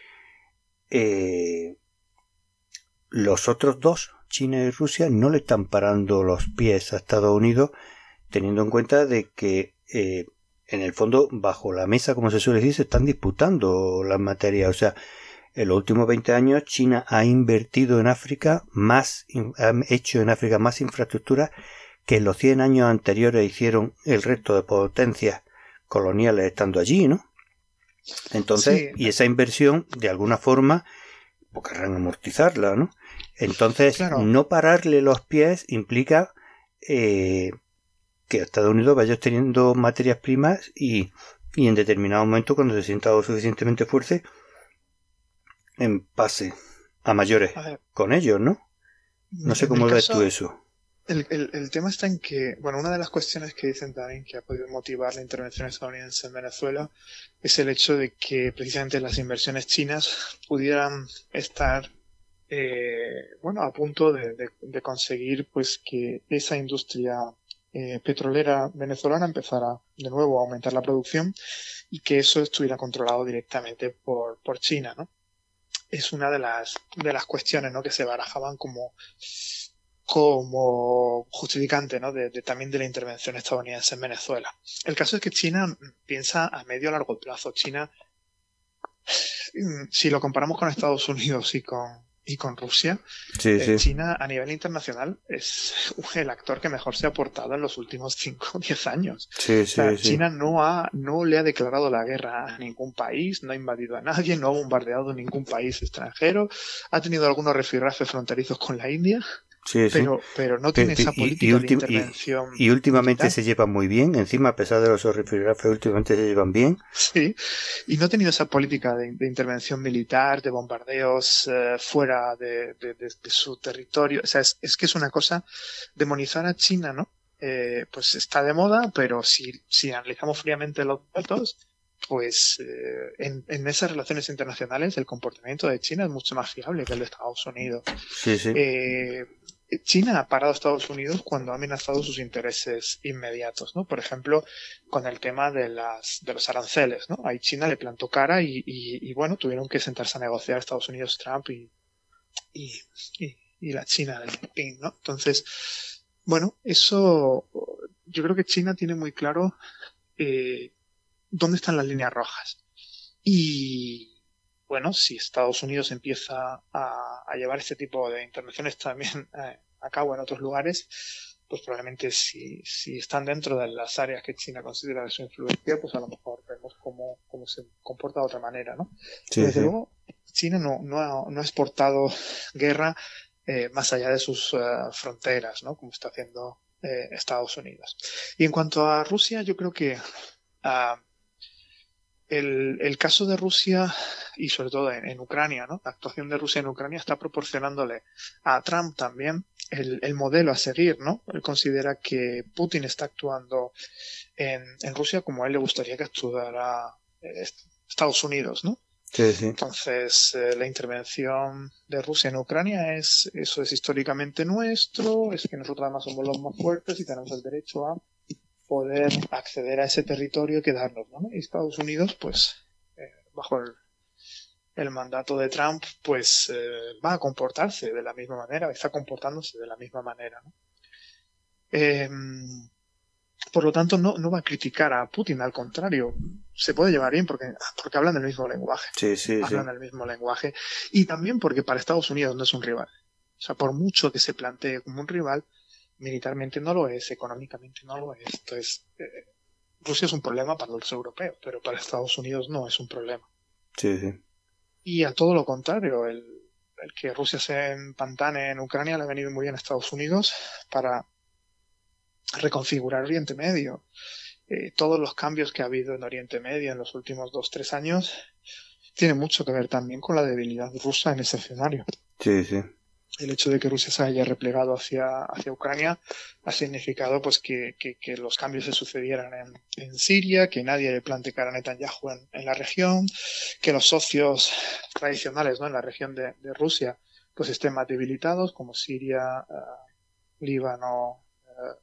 eh, los otros dos, China y Rusia, no le están parando los pies a Estados Unidos, teniendo en cuenta de que eh, en el fondo, bajo la mesa, como se suele decir, se están disputando las materias. O sea, en los últimos veinte años China ha invertido en África más, ha hecho en África más infraestructura que en los cien años anteriores hicieron el resto de potencias coloniales estando allí, ¿no? Entonces, sí. Y esa inversión, de alguna forma, pues querrán amortizarla, ¿no? Entonces, claro, no pararle los pies implica eh, que Estados Unidos vaya teniendo materias primas y, y en determinado momento, cuando se sienta lo suficientemente fuerte, en pase a mayores a ver, con ellos, ¿no? No sé cómo ves tú eso. El, el, el tema está en que, bueno, una de las cuestiones que dicen también que ha podido motivar la intervención estadounidense en Venezuela es el hecho de que precisamente las inversiones chinas pudieran estar eh, bueno, a punto de, de, de conseguir pues que esa industria eh, petrolera venezolana empezara de nuevo a aumentar la producción y que eso estuviera controlado directamente por, por China, ¿no? Es una de las, de las cuestiones, ¿no?, que se barajaban como, como justificante, ¿no?, de, de también de la intervención estadounidense en Venezuela. El caso es que China piensa a medio o largo plazo. China, si lo comparamos con Estados Unidos y con, y con Rusia, sí, eh, sí. China a nivel internacional es el actor que mejor se ha portado en los últimos cinco o diez años. Sí, o sea, sí, China sí. no ha no le ha declarado la guerra a ningún país, no ha invadido a nadie, no ha bombardeado ningún país extranjero, ha tenido algunos rifirrafes fronterizos con la India. Sí, sí. Pero, pero no tiene pero, esa política y, y ultim, de intervención. Y, y últimamente militar. Se llevan muy bien, encima, a pesar de los rifirrafes, últimamente se llevan bien. Sí, y no ha tenido esa política de, de intervención militar, de bombardeos eh, fuera de, de, de, de su territorio. O sea, es, es que es una cosa, demonizar a China, ¿no? Eh, pues está de moda, pero si, si analizamos fríamente los datos, pues eh, en, en esas relaciones internacionales el comportamiento de China es mucho más fiable que el de Estados Unidos. Sí, sí. Eh, China ha parado a Estados Unidos cuando ha amenazado sus intereses inmediatos, ¿no? Por ejemplo, con el tema de las de los aranceles, ¿no? Ahí China le plantó cara y, y, y bueno, tuvieron que sentarse a negociar Estados Unidos, Trump y, y, y, y la China del Pekín, ¿no? Entonces, bueno, eso yo creo que China tiene muy claro eh, dónde están las líneas rojas. Y bueno, si Estados Unidos empieza a, a llevar este tipo de intervenciones también eh, a cabo en otros lugares, pues probablemente si, si están dentro de las áreas que China considera de su influencia, pues a lo mejor vemos cómo, cómo se comporta de otra manera, ¿no? Sí, Desde sí. luego, China no, no, ha, no ha exportado guerra eh, más allá de sus uh, fronteras, ¿no? Como está haciendo eh, Estados Unidos. Y en cuanto a Rusia, yo creo que uh, El, el caso de Rusia y sobre todo en, en Ucrania, ¿no? La actuación de Rusia en Ucrania está proporcionándole a Trump también el, el modelo a seguir, ¿no? Él considera que Putin está actuando en, en Rusia como a él le gustaría que actuara eh, Estados Unidos, ¿no? Sí, sí. Entonces, eh, la intervención de Rusia en Ucrania es, eso es históricamente nuestro, es que nosotros además somos los más fuertes y tenemos el derecho a poder acceder a ese territorio y quedarnos, ¿no? Y Estados Unidos, pues, eh, bajo el, el mandato de Trump pues eh, va a comportarse de la misma manera, está comportándose de la misma manera, ¿no? Eh, por lo tanto, no, no va a criticar a Putin, al contrario, se puede llevar bien porque, porque hablan el mismo lenguaje. Sí, sí, hablan sí. el mismo lenguaje. Y también porque para Estados Unidos no es un rival. O sea, por mucho que se plantee como un rival, militarmente no lo es, económicamente no lo es. Entonces, eh, Rusia es un problema para los europeos, pero para Estados Unidos no es un problema. Sí, sí. Y a todo lo contrario, el, el que Rusia se empantane en Ucrania le ha venido muy bien a Estados Unidos para reconfigurar Oriente Medio. Eh, todos los cambios que ha habido en Oriente Medio en los últimos dos, tres años tienen mucho que ver también con la debilidad rusa en ese escenario. Sí, sí. El hecho de que Rusia se haya replegado hacia, hacia Ucrania ha significado pues que, que, que los cambios se sucedieran en, en Siria, que nadie le plante cara a Netanyahu en, en la región, que los socios tradicionales, ¿no?, en la región de, de Rusia pues estén más debilitados, como Siria, uh, Líbano, uh,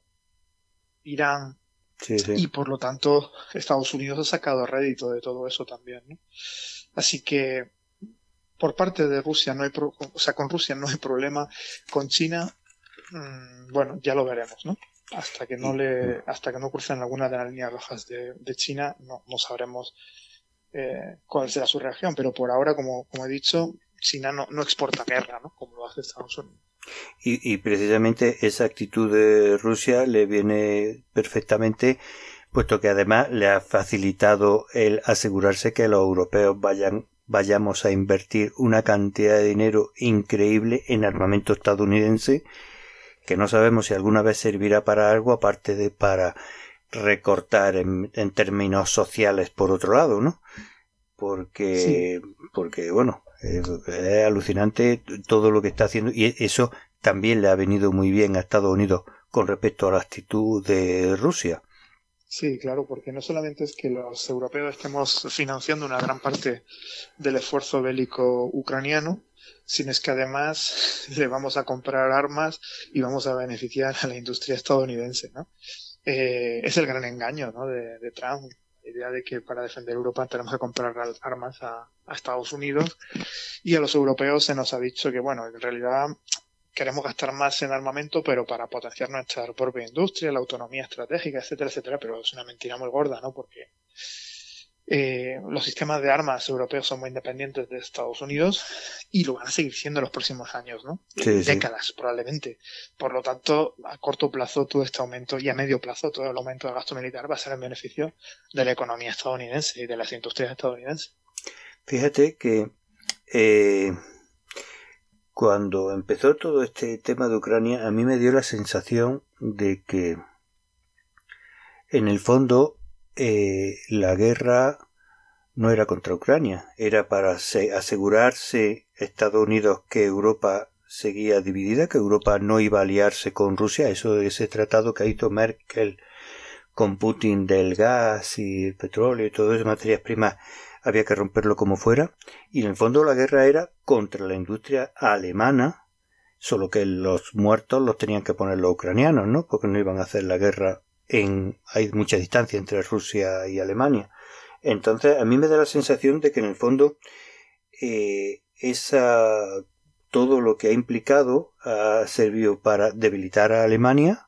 Irán, Sí, sí. y por lo tanto Estados Unidos ha sacado rédito de todo eso también, ¿no? Así que por parte de Rusia no hay pro- o sea, con Rusia no hay problema. Con China, mmm, bueno, ya lo veremos, ¿no? Hasta que no le, hasta que no crucen alguna de las líneas rojas de, de China, no, no sabremos eh, cuál será su reacción. Pero por ahora, como, como he dicho, China no, no exporta guerra, ¿no?, como lo hace Estados Unidos. Y, y precisamente esa actitud de Rusia le viene perfectamente, puesto que además le ha facilitado el asegurarse que los europeos vayan vayamos a invertir una cantidad de dinero increíble en armamento estadounidense, que no sabemos si alguna vez servirá para algo, aparte de para recortar en, en términos sociales por otro lado, ¿no? Porque, sí. porque bueno, es, es alucinante todo lo que está haciendo, y eso también le ha venido muy bien a Estados Unidos con respecto a la actitud de Rusia. Sí, claro, porque no solamente es que los europeos estemos financiando una gran parte del esfuerzo bélico ucraniano, sino es que además le vamos a comprar armas y vamos a beneficiar a la industria estadounidense, ¿no? Eh, es el gran engaño, ¿no?, de, de Trump, la idea de que para defender Europa tenemos que comprar armas a, a Estados Unidos, y a los europeos se nos ha dicho que, bueno, en realidad queremos gastar más en armamento, pero para potenciar nuestra propia industria, la autonomía estratégica, etcétera, etcétera, pero es una mentira muy gorda, ¿no? Porque eh, los sistemas de armas europeos son muy independientes de Estados Unidos y lo van a seguir siendo en los próximos años, ¿no? Sí, décadas, sí. Probablemente. Por lo tanto, a corto plazo todo este aumento, y a medio plazo todo el aumento del gasto militar va a ser en beneficio de la economía estadounidense y de las industrias estadounidenses. Fíjate que eh... cuando empezó todo este tema de Ucrania, a mí me dio la sensación de que en el fondo eh, la guerra no era contra Ucrania, era para se- asegurarse Estados Unidos que Europa seguía dividida, que Europa no iba a aliarse con Rusia, eso de ese tratado que hizo Merkel con Putin del gas y el petróleo y todo eso, materias primas, había que romperlo como fuera, y en el fondo la guerra era contra la industria alemana, solo que los muertos los tenían que poner los ucranianos, ¿no? Porque no iban a hacer la guerra en... hay mucha distancia entre Rusia y Alemania. Entonces a mí me da la sensación de que en el fondo eh, esa todo lo que ha implicado ha servido para debilitar a Alemania,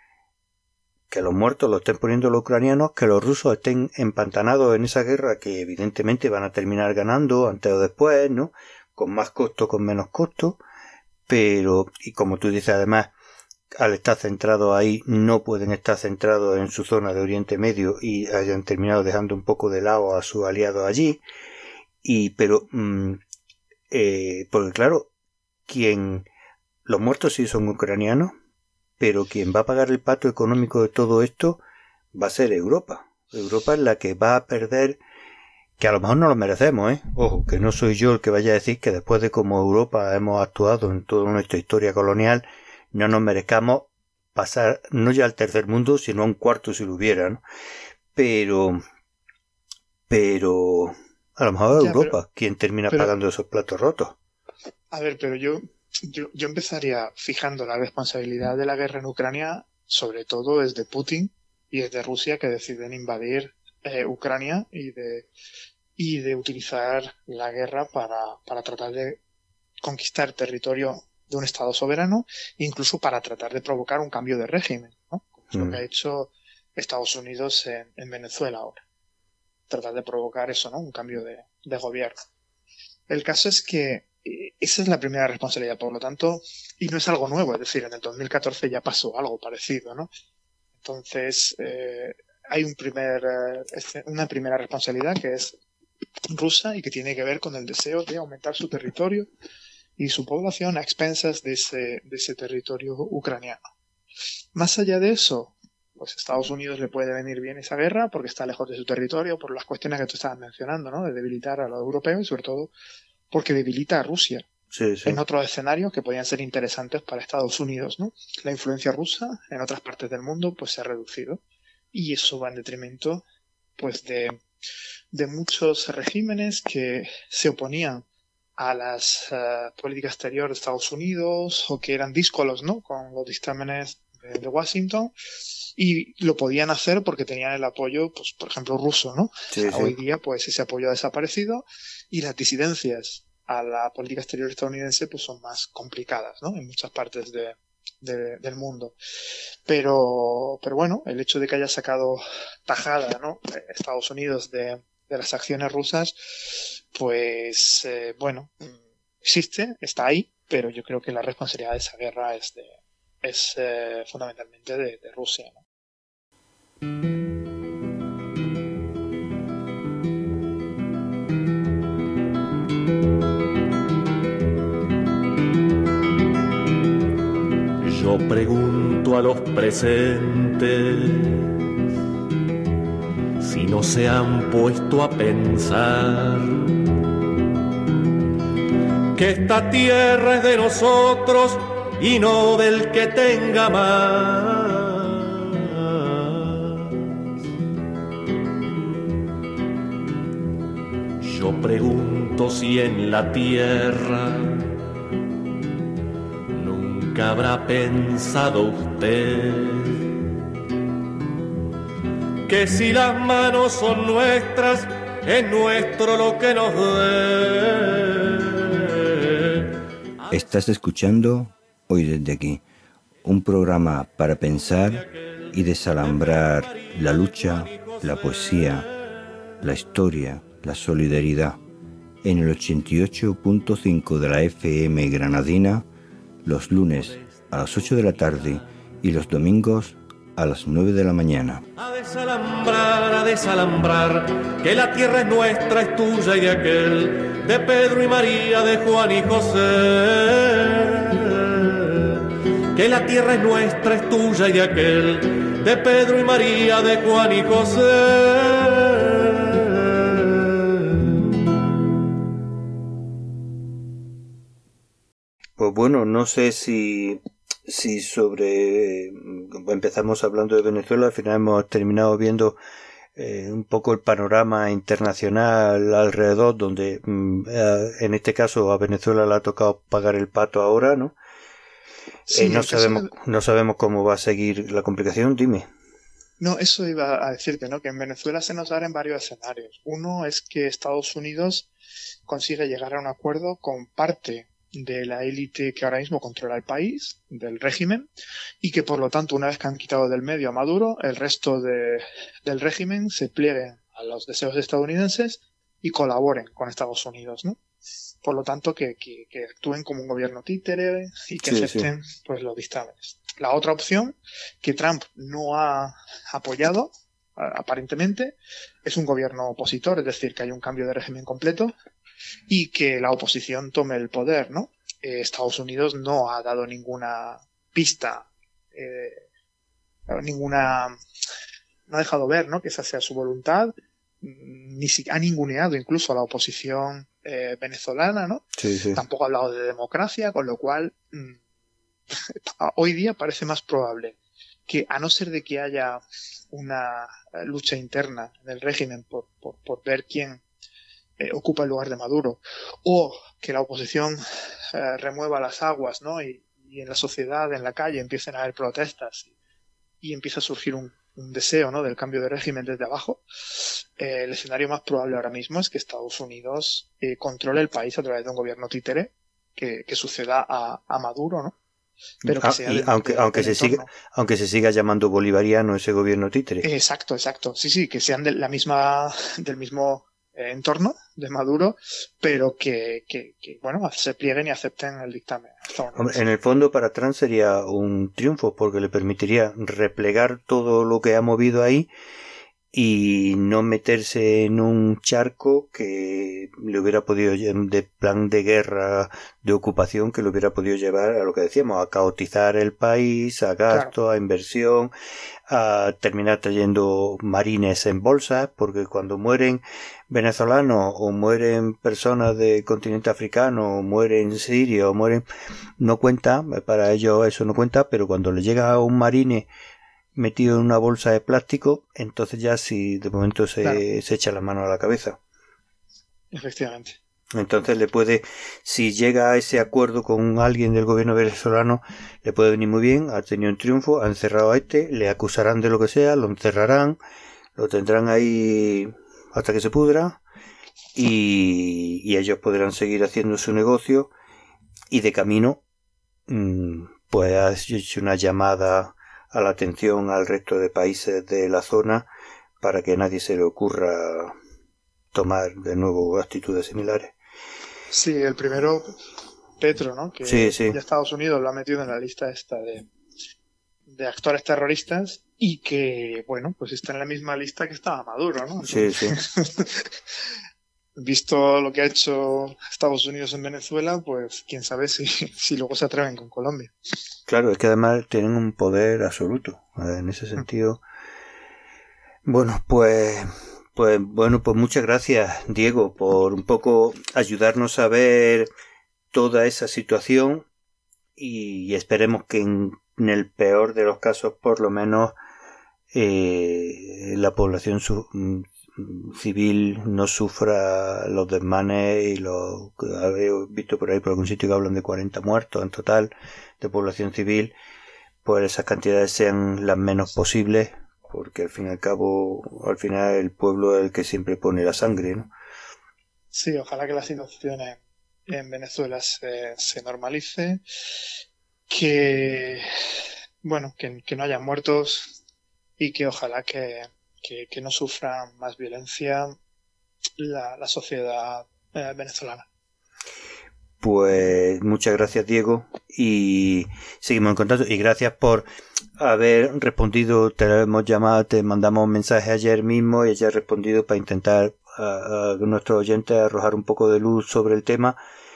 que los muertos los estén poniendo los ucranianos, que los rusos estén empantanados en esa guerra que evidentemente van a terminar ganando antes o después, ¿no? Con más costo, con menos costo, pero, y como tú dices, además, al estar centrados ahí, no pueden estar centrados en su zona de Oriente Medio y hayan terminado dejando un poco de lado a sus aliados allí, y, pero, mmm, eh, porque claro, quien, los muertos sí son ucranianos, pero quien va a pagar el pato económico de todo esto va a ser Europa. Europa es la que va a perder, que a lo mejor no lo merecemos, ¿eh? Ojo, que no soy yo el que vaya a decir que después de cómo Europa hemos actuado en toda nuestra historia colonial, no nos merezcamos pasar no ya al tercer mundo, sino a un cuarto si lo hubiera, ¿no? Pero, pero, a lo mejor es Europa pero, quien termina pero, pagando esos platos rotos. A ver, pero yo... Yo, yo empezaría fijando la responsabilidad de la guerra en Ucrania, sobre todo desde Putin y desde Rusia, que deciden invadir eh, Ucrania y de y de utilizar la guerra para, para tratar de conquistar territorio de un Estado soberano, incluso para tratar de provocar un cambio de régimen, ¿no? Como es mm. lo que ha hecho Estados Unidos en, en Venezuela ahora. Tratar de provocar eso, ¿no? Un cambio de, de gobierno. El caso es que esa es la primera responsabilidad, por lo tanto, y no es algo nuevo, es decir, en el dos mil catorce ya pasó algo parecido, ¿no? Entonces, eh, hay un primer, eh, una primera responsabilidad que es rusa y que tiene que ver con el deseo de aumentar su territorio y su población a expensas de ese, de ese territorio ucraniano. Más allá de eso, pues Estados Unidos le puede venir bien esa guerra porque está lejos de su territorio por las cuestiones que tú estabas mencionando, ¿no? De debilitar a los europeos y sobre todo porque debilita a Rusia. Sí, sí. En otros escenarios que podían ser interesantes para Estados Unidos, ¿no? La influencia rusa en otras partes del mundo pues se ha reducido y eso va en detrimento pues de, de muchos regímenes que se oponían a las uh, políticas exteriores de Estados Unidos o que eran díscolos, ¿no? Con los dictámenes de, de Washington y lo podían hacer porque tenían el apoyo, pues por ejemplo, ruso, ¿no? Sí, sí. Hoy día pues ese apoyo ha desaparecido y las disidencias a la política exterior estadounidense pues son más complicadas, ¿no? En muchas partes de, de, del mundo. Pero, pero bueno, el hecho de que haya sacado tajada, ¿no? Estados Unidos de, de las acciones rusas, pues eh, bueno, existe, está ahí, pero yo creo que la responsabilidad de esa guerra es de es eh, fundamentalmente de, de Rusia, ¿no? Yo pregunto a los presentes si no se han puesto a pensar que esta tierra es de nosotros y no del que tenga más. Yo pregunto si en la tierra nunca habrá pensado usted que si las manos son nuestras, es nuestro lo que nos dé. Estás escuchando Hoy desde aquí, un programa para pensar y desalambrar la lucha, la poesía, la historia, la solidaridad, en el ochenta y ocho punto cinco de la F M granadina, los lunes a las ocho de la tarde y los domingos a las nueve de la mañana. A desalambrar, a desalambrar, que la tierra es nuestra, es tuya y de aquel, de Pedro y María, de Juan y José. Que la tierra es nuestra, es tuya y de aquel, de Pedro y María, de Juan y José. Pues bueno, no sé si, si sobre... Empezamos hablando de Venezuela, al final hemos terminado viendo eh, un poco el panorama internacional alrededor, donde mm, eh, en este caso a Venezuela le ha tocado pagar el pato ahora, ¿no? Sí, eh, no sabemos de... no sabemos cómo va a seguir la complicación, dime. No, eso iba a decirte, ¿no? Que en Venezuela se nos abren varios escenarios. Uno es que Estados Unidos consigue llegar a un acuerdo con parte de la élite que ahora mismo controla el país, del régimen, y que por lo tanto, una vez que han quitado del medio a Maduro, el resto de, del régimen se plieguen a los deseos estadounidenses y colaboren con Estados Unidos, ¿no? Por lo tanto, que, que, que actúen como un gobierno títere y que sí, acepten sí. pues los dictámenes. La otra opción, que Trump no ha apoyado, aparentemente, es un gobierno opositor, es decir, que hay un cambio de régimen completo y que la oposición tome el poder, ¿no? Eh, Estados Unidos no ha dado ninguna pista, eh, ninguna, no ha dejado ver, ¿no? Que esa sea su voluntad, ni si, ha ninguneado incluso a la oposición eh, venezolana, ¿no? Sí, sí. Tampoco ha hablado de democracia, con lo cual mmm, hoy día parece más probable que, a no ser de que haya una lucha interna en el régimen por, por, por ver quién eh, ocupa el lugar de Maduro, o que la oposición eh, remueva las aguas, ¿no? Y, y en la sociedad, en la calle, empiecen a haber protestas y, y empieza a surgir un un deseo, ¿no?, del cambio de régimen desde abajo, eh, el escenario más probable ahora mismo es que Estados Unidos eh, controle el país a través de un gobierno títere que, que suceda a, a Maduro, ¿no? Pero que ah, sea y del, aunque del, aunque del se entorno. siga aunque se siga llamando bolivariano ese gobierno títere. Exacto, exacto. Sí, sí, que sean de la misma, del mismo eh, entorno de Maduro, pero que, que, que, bueno, se plieguen y acepten el dictamen. Hombre, en el fondo para Trump sería un triunfo porque le permitiría replegar todo lo que ha movido ahí y no meterse en un charco que le hubiera podido, de plan de guerra, de ocupación, que le hubiera podido llevar a lo que decíamos, a caotizar el país, a gasto, claro, a inversión, a terminar trayendo marines en bolsas, porque cuando mueren venezolanos o mueren personas del continente africano o mueren sirios o mueren, no cuenta, para ellos eso no cuenta, pero cuando le llega a un marine metido en una bolsa de plástico, entonces ya sí de momento se, claro, se echa la mano a la cabeza. Efectivamente. Entonces le puede, si llega a ese acuerdo con alguien del gobierno venezolano, le puede venir muy bien, ha tenido un triunfo, ha encerrado a este, le acusarán de lo que sea, lo encerrarán, lo tendrán ahí hasta que se pudra y, y ellos podrán seguir haciendo su negocio y de camino pues ha hecho una llamada a la atención al resto de países de la zona para que a nadie se le ocurra tomar de nuevo actitudes similares. Sí, el primero, Petro, ¿no? Que sí, sí. ya Estados Unidos lo ha metido en la lista esta de, de actores terroristas y que, bueno, pues está en la misma lista que estaba Maduro, ¿no? Sí, sí. Visto lo que ha hecho Estados Unidos en Venezuela, pues quién sabe si, si luego se atreven con Colombia. Claro, es que además tienen un poder absoluto. En ese sentido. Bueno, pues, pues, bueno, pues muchas gracias, Diego, por un poco ayudarnos a ver toda esa situación y esperemos que en, en el peor de los casos, por lo menos, eh, la población su, civil no sufra los desmanes y los que he visto por ahí por algún sitio que hablan de cuarenta muertos en total de población civil, pues esas cantidades sean las menos posibles, porque al fin y al cabo, al final el pueblo es el que siempre pone la sangre, ¿no? Sí, ojalá que la situación en, en Venezuela se, se normalice, que bueno, que, que no haya muertos y que ojalá que Que, que no sufra más violencia la, la sociedad eh, venezolana. Pues muchas gracias, Diego, y seguimos en contacto y gracias por haber respondido. Te hemos llamado, te mandamos un mensaje ayer mismo y hayas respondido para intentar a, a nuestros oyentes arrojar un poco de luz sobre el tema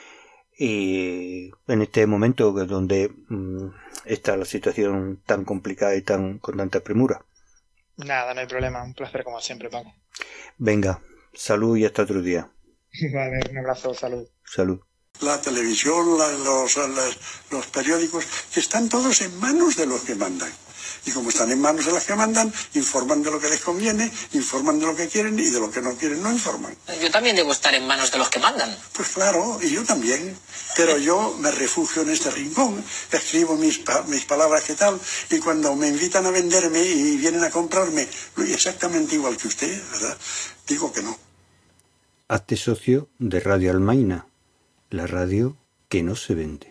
y en este momento donde mmm, está la situación tan complicada y tan con tanta premura. Nada, no hay problema. Un placer como siempre, Paco. Venga, salud y hasta otro día. Vale, un abrazo, salud. Salud. La televisión, la, los, los, los periódicos, que están todos en manos de los que mandan. Y como están en manos de los que mandan, informan de lo que les conviene, informan de lo que quieren y de lo que no quieren no informan. Yo también debo estar en manos de los que mandan. Pues claro, y yo también. Pero yo me refugio en este rincón, escribo mis, mis palabras que tal, y cuando me invitan a venderme y vienen a comprarme, exactamente igual que usted, ¿verdad? Digo que no. Hazte socio de Radio Almaina, la radio que no se vende.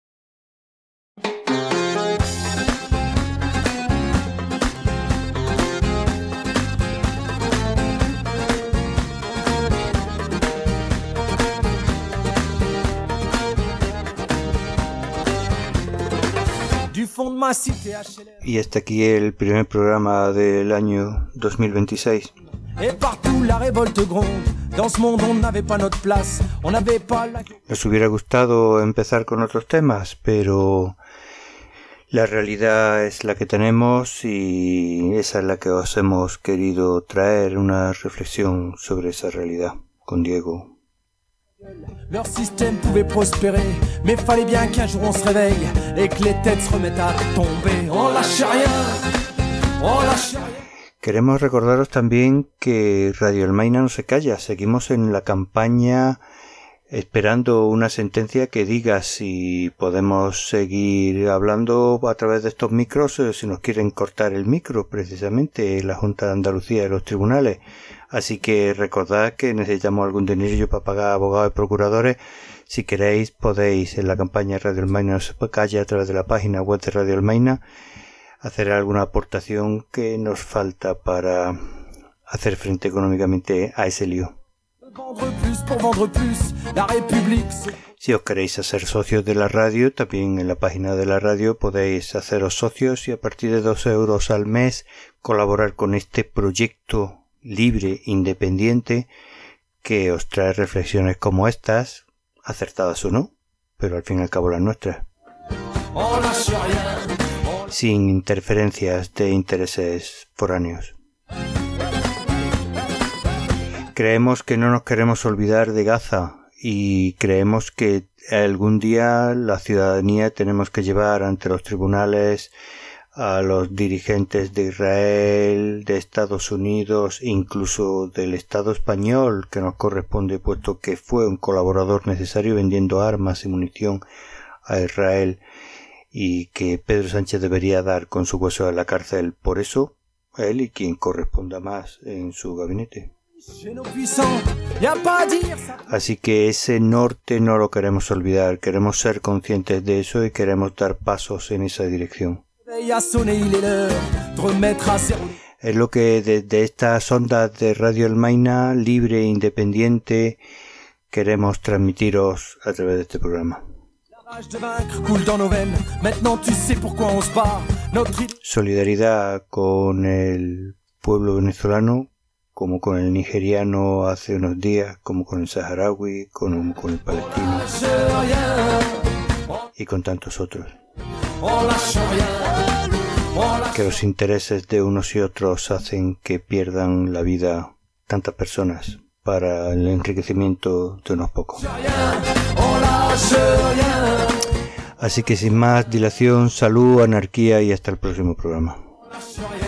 Y hasta aquí el primer programa del año dos mil veintiséis. Nos hubiera gustado empezar con otros temas, pero la realidad es la que tenemos y esa es la que os hemos querido traer, una reflexión sobre esa realidad con Diego. Leur système pouvait prospérer, mais fallait bien qu'un jour on se réveille et que les têtes se remettent à tomber. On lâche rien, on lâche rien. Queremos recordaros también que Radio Almaina no se calla. Seguimos en la campaña esperando una sentencia que diga si podemos seguir hablando a través de estos micros o si nos quieren cortar el micro, precisamente la Junta de Andalucía y los tribunales. Así que recordad que necesitamos algún dinerillo para pagar abogados y procuradores. Si queréis, podéis en la campaña Radio Almaina no se calle a través de la página web de Radio Almaina hacer alguna aportación que nos falta para hacer frente económicamente a ese lío. Si os queréis hacer socios de la radio, también en la página de la radio podéis haceros socios y a partir de dos euros al mes colaborar con este proyecto libre, independiente, que os trae reflexiones como estas, acertadas o no, pero al fin y al cabo las nuestras, sin interferencias de intereses foráneos. Creemos que no nos queremos olvidar de Gaza y creemos que algún día la ciudadanía tenemos que llevar ante los tribunales a los dirigentes de Israel, de Estados Unidos, incluso del Estado español, que nos corresponde, puesto que fue un colaborador necesario vendiendo armas y munición a Israel y que Pedro Sánchez debería dar con su hueso a la cárcel por eso, él y quien corresponda más en su gabinete. Así que ese norte no lo queremos olvidar, queremos ser conscientes de eso y queremos dar pasos en esa dirección. Es lo que desde estas ondas de Radio Almaina, libre e independiente, queremos transmitiros a través de este programa. Solidaridad con el pueblo venezolano, como con el nigeriano hace unos días, como con el saharaui, como con el palestino y con tantos otros. Que los intereses de unos y otros hacen que pierdan la vida tantas personas para el enriquecimiento de unos pocos. Así que sin más dilación, salud, anarquía y hasta el próximo programa.